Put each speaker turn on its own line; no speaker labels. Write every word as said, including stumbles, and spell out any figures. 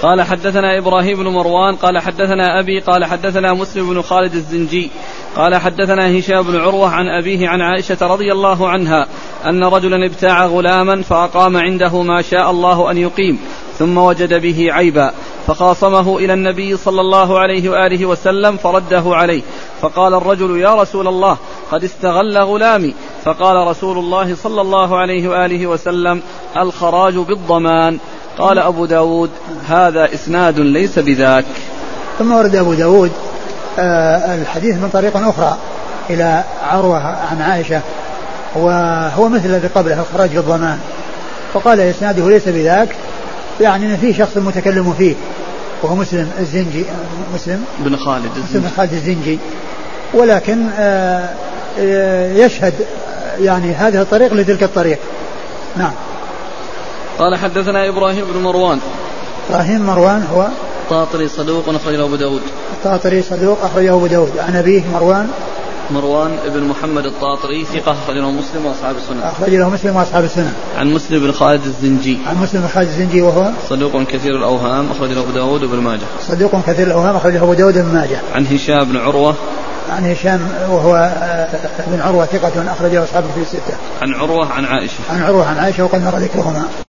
قال حدثنا إبراهيم بن مروان قال حدثنا أبي قال حدثنا مسلم بن خالد الزنجي قال حدثنا هشام بن عروة عن أبيه عن عائشة رضي الله عنها أن رجلا ابتاع غلاما فأقام عنده ما شاء الله أن يقيم ثم وجد به عيبا فخاصمه إلى النبي صلى الله عليه وآله وسلم فرده عليه. فقال الرجل يا رسول الله قد استغل غلامي. فقال رسول الله صلى الله عليه وآله وسلم الخراج بالضمان. قال أبو داود هذا إسناد ليس بذاك.
ثم ورد أبو داود آه الحديث من طريق أخرى إلى عروة عن عائشة وهو مثل الذي قبله الخراج بالضمان. فقال إسناده ليس بذاك يعني أن فيه شخص متكلم فيه وهو مسلم الزنجي مسلم
بن خالد
مسلم خالد الزنجي ولكن آه آه يشهد يعني هذه الطريق لتلك الطريق. نعم.
قال حدثنا إبراهيم بن مروان.
إبراهيم مروان هو
الطاطري صدوق أخرجه أبو داود.
الطاطري صدوق أخرجه أبو داود. عن أبيه مروان
مروان ابن محمد الطاطري ثقة أخرجه مسلم وأصحاب السنة.
أخرجه مسلم وأصحاب السنة.
عن مسلم بن خالد الزنجي.
عن مسلم بن خالد الزنجي وهو
صدوق كثير الأوهام أخرجه أبو داود وابن ماجه.
صدوق كثير الأوهام أخرجه أبو داود وابن ماجه.
عن هشام بن عروة.
عن هشام وهو ابن عروة ثقة أخرجه أصحابه في الستة.
عن عروة عن عائشة.
عن عروة عن عائشة وقد مر ذكرهما.